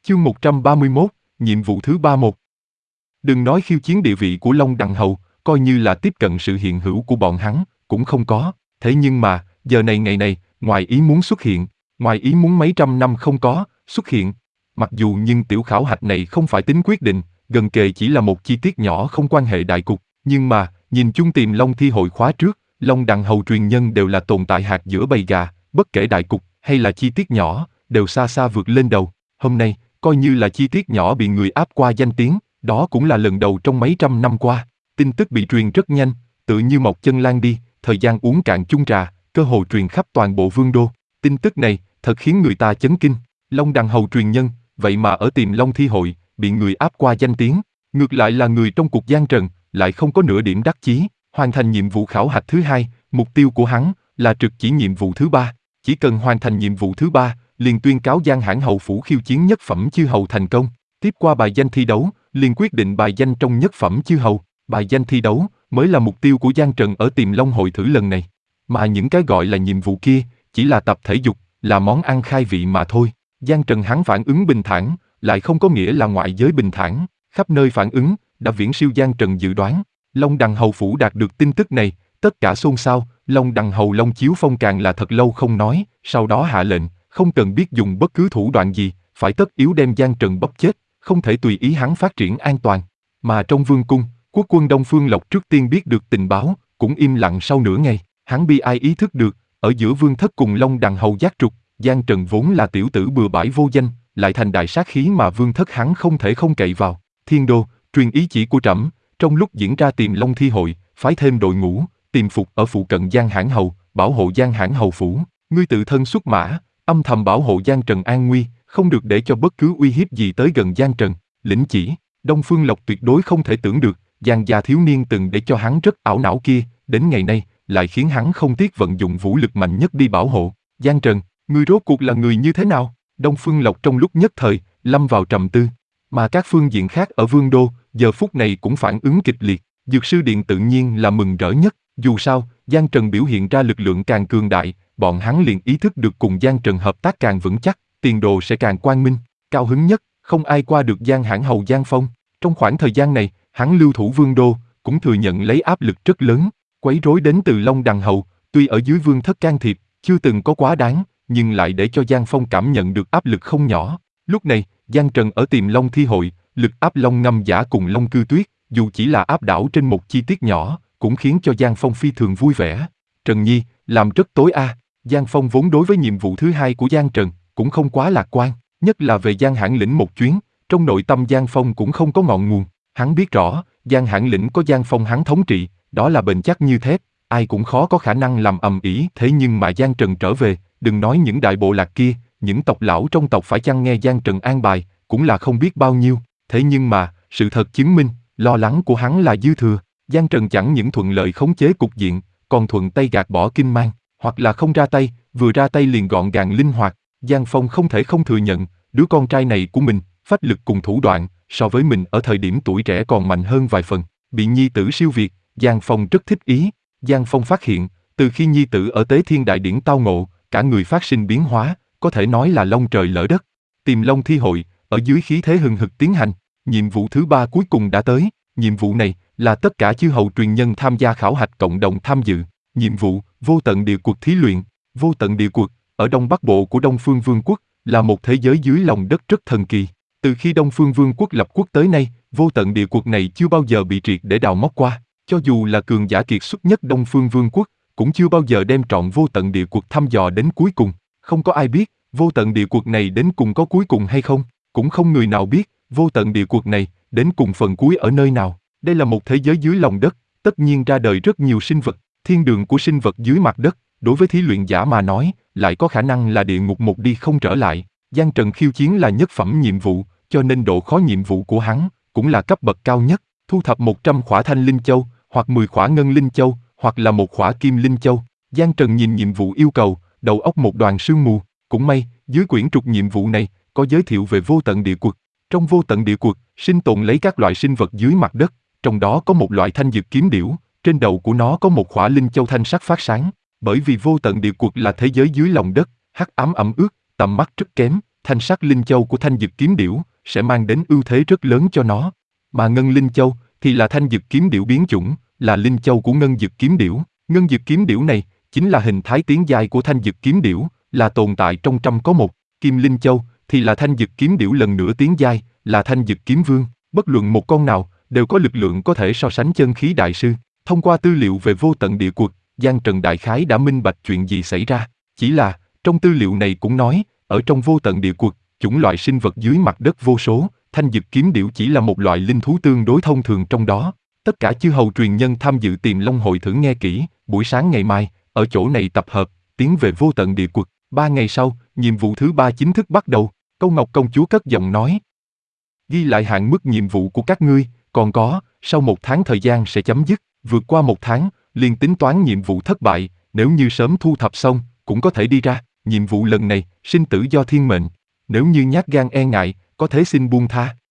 Chương 131, nhiệm vụ thứ 31. Đừng nói khiêu chiến địa vị của Long Đằng Hầu, coi như là tiếp cận sự hiện hữu của bọn hắn, cũng không có. Thế nhưng mà, giờ này ngày này, ngoài ý muốn xuất hiện, ngoài ý muốn mấy trăm năm không có, xuất hiện. Mặc dù nhưng tiểu khảo hạch này không phải tính quyết định, gần kề chỉ là một chi tiết nhỏ không quan hệ đại cục, nhưng mà, nhìn chung Tiềm Long thi hội khóa trước, Long Đằng Hầu truyền nhân đều là tồn tại hạt giữa bầy gà, bất kể đại cục hay là chi tiết nhỏ, đều xa xa vượt lên đầu. Hôm nay, coi như là chi tiết nhỏ bị người áp qua danh tiếng, đó cũng là lần đầu trong mấy trăm năm qua. Tin tức bị truyền rất nhanh, tự như một chân lan đi, thời gian uống cạn chung trà, cơ hồ truyền khắp toàn bộ vương đô. Tin tức này thật khiến người ta chấn kinh. Long Đằng Hầu truyền nhân, vậy mà ở Tiềm Long thi hội bị người áp qua danh tiếng, ngược lại là người trong cuộc gian trần lại không có nửa điểm đắc chí. Hoàn thành nhiệm vụ khảo hạch thứ 2, mục tiêu của hắn là trực chỉ nhiệm vụ thứ 3. Chỉ cần hoàn thành nhiệm vụ thứ 3, liền tuyên cáo Giang Hãn Hầu phủ khiêu chiến nhất phẩm chư hầu thành công. Tiếp qua bài danh thi đấu, liền quyết định bài danh trong nhất phẩm chư hầu. Bài danh thi đấu mới là mục tiêu của Giang Trần ở Tiềm Long hội thử lần này. Mà những cái gọi là nhiệm vụ kia, chỉ là tập thể dục, là món ăn khai vị mà thôi. Giang Trần hắn phản ứng bình thản, lại không có nghĩa là ngoại giới bình thản. Khắp nơi phản ứng, đã viễn siêu Giang Trần dự đoán. Long Đằng Hầu phủ đạt được tin tức này, tất cả xôn xao. Long Đằng Hầu Long Chiếu Phong càng là thật lâu không nói, sau đó hạ lệnh, không cần biết dùng bất cứ thủ đoạn gì, phải tất yếu đem Giang Trần bóp chết, không thể tùy ý hắn phát triển an toàn. Mà trong vương cung, quốc quân Đông Phương Lộc trước tiên biết được tình báo, cũng im lặng sau nửa ngày. Hắn bi ai ý thức được, ở giữa vương thất cùng Long Đằng Hầu giác trục, Giang Trần vốn là tiểu tử bừa bãi vô danh, lại thành đại sát khí mà vương thất hắn không thể không cậy vào. Thiên đô, truyền ý chỉ của trẫm, trong lúc diễn ra Tiềm Long thi hội, phái thêm đội ngũ, tiềm phục ở phụ cận Giang Hãn Hầu, bảo hộ Giang Hãn Hầu phủ. Ngươi tự thân xuất mã, âm thầm bảo hộ Giang Trần an nguy, không được để cho bất cứ uy hiếp gì tới gần Giang Trần. Lĩnh chỉ, Đông Phương Lộc tuyệt đối không thể tưởng được, Giang gia thiếu niên từng để cho hắn rất ảo não kia, đến ngày nay, lại khiến hắn không tiếc vận dụng vũ lực mạnh nhất đi bảo hộ. Giang Trần, ngươi rốt cuộc là người như thế nào? Đông Phương Lộc trong lúc nhất thời, lâm vào trầm tư. Mà các phương diện khác ở Vương Đô, giờ phút này cũng phản ứng kịch liệt. Dược sư điện tự nhiên là mừng rỡ nhất. Dù sao, Giang Trần biểu hiện ra lực lượng càng cường đại, bọn hắn liền ý thức được cùng Giang Trần hợp tác càng vững chắc, tiền đồ sẽ càng quang minh. Cao hứng nhất, không ai qua được Giang Hãn Hầu Giang Phong. Trong khoảng thời gian này, hắn lưu thủ Vương Đô, cũng thừa nhận lấy áp lực rất lớn. Quấy rối đến từ Long Đằng Hầu, tuy ở dưới vương thất can thiệp, chưa từng có quá đáng, nhưng lại để cho Giang Phong cảm nhận được áp lực không nhỏ. Lúc này, Giang Trần ở Tiềm Long thi hội, lực áp Long Ngâm Giả cùng Long Cư Tuyết, dù chỉ là áp đảo trên một chi tiết nhỏ, cũng khiến cho Giang Phong phi thường vui vẻ. Trần Nhi, làm rất tối a. Giang Phong vốn đối với nhiệm vụ thứ 2 của Giang Trần, cũng không quá lạc quan, nhất là về Giang Hãn Lĩnh một chuyến, trong nội tâm Giang Phong cũng không có ngọn nguồn. Hắn biết rõ, Giang Hãn Lĩnh có Giang Phong hắn thống trị, đó là bền chắc như thép, ai cũng khó có khả năng làm ầm ĩ. Thế nhưng mà Giang Trần trở về, đừng nói những đại bộ lạc kia, những tộc lão trong tộc phải chăng nghe Giang Trần an bài, cũng là không biết bao nhiêu. Thế nhưng mà, sự thật chứng minh, lo lắng của hắn là dư thừa. Giang Trần chẳng những thuận lợi khống chế cục diện, còn thuận tay gạt bỏ kinh mang, hoặc là không ra tay, vừa ra tay liền gọn gàng linh hoạt. Giang Phong không thể không thừa nhận, đứa con trai này của mình, phách lực cùng thủ đoạn, so với mình ở thời điểm tuổi trẻ còn mạnh hơn vài phần. Bị nhi tử siêu việt, Giang Phong rất thích ý. Giang Phong phát hiện, từ khi nhi tử ở Tế Thiên Đại Điển tao ngộ, cả người phát sinh biến hóa, có thể nói là long trời lỡ đất. Tiềm Long thi hội, ở dưới khí thế hừng hực tiến hành, nhiệm vụ thứ 3 cuối cùng đã tới. Nhiệm vụ này là tất cả chư hầu truyền nhân tham gia khảo hạch cộng đồng tham dự. Nhiệm vụ vô tận địa cuộc thí luyện. Vô tận địa cuộc ở đông bắc bộ của Đông Phương Vương quốc là một thế giới dưới lòng đất rất thần kỳ. Từ khi Đông Phương Vương quốc lập quốc tới nay, vô tận địa cuộc này chưa bao giờ bị triệt để đào móc qua. Cho dù là cường giả kiệt xuất nhất Đông Phương Vương quốc, cũng chưa bao giờ đem trọn vô tận địa cuộc thăm dò đến cuối cùng. Không có ai biết vô tận địa cuộc này đến cùng có cuối cùng hay không, cũng không người nào biết vô tận địa cuộc này đến cùng phần cuối ở nơi nào. Đây là một thế giới dưới lòng đất, tất nhiên ra đời rất nhiều sinh vật. Thiên đường của sinh vật dưới mặt đất, đối với thí luyện giả mà nói, lại có khả năng là địa ngục một đi không trở lại. Giang Trần khiêu chiến là nhất phẩm nhiệm vụ, cho nên độ khó nhiệm vụ của hắn cũng là cấp bậc cao nhất. Thu thập 100 khỏa thanh linh châu, hoặc 10 khỏa ngân linh châu, hoặc là một khỏa kim linh châu. Giang Trần nhìn nhiệm vụ yêu cầu, đầu óc một đoàn sương mù. Cũng may, dưới quyển trục nhiệm vụ này có giới thiệu về vô tận địa cuộc. Trong vô tận địa cuộc, sinh tồn lấy các loại sinh vật dưới mặt đất, trong đó có một loại thanh dược kiếm điểu, trên đầu của nó có một khỏa linh châu thanh sắc phát sáng. Bởi vì vô tận địa cuộc là thế giới dưới lòng đất, hắc ám ẩm ướt, tầm mắt rất kém, thanh sắc linh châu của thanh dực kiếm điểu sẽ mang đến ưu thế rất lớn cho nó. Mà ngân linh châu thì là thanh dực kiếm điểu biến chủng, là linh châu của ngân dực kiếm điểu. Ngân dực kiếm điểu này chính là hình thái tiến giai của thanh dực kiếm điểu, là tồn tại trong trăm có một. Kim linh châu thì là thanh dực kiếm điểu lần nữa tiến giai, là thanh dực kiếm vương. Bất luận một con nào đều có lực lượng có thể so sánh chân khí đại sư. Thông qua tư liệu về vô tận địa quật, Giang Trần đại khái đã minh bạch chuyện gì xảy ra. Chỉ là, trong tư liệu này cũng nói, ở trong vô tận địa quật, chủng loại sinh vật dưới mặt đất vô số, thanh dực kiếm điểu chỉ là một loại linh thú tương đối thông thường trong đó. Tất cả chư hầu truyền nhân tham dự Tiềm Long hội thử nghe kỹ, buổi sáng ngày mai, ở chỗ này tập hợp, tiến về vô tận địa quật. 3 ngày sau, nhiệm vụ thứ 3 chính thức bắt đầu. Câu Ngọc công chúa cất giọng nói: ghi lại hạn mức nhiệm vụ của các ngươi, còn có, sau 1 tháng thời gian sẽ chấm dứt, vượt qua 1 tháng, liền tính toán nhiệm vụ thất bại, nếu như sớm thu thập xong, cũng có thể đi ra. Nhiệm vụ lần này, sinh tử do thiên mệnh, nếu như nhát gan e ngại, có thể xin buông tha.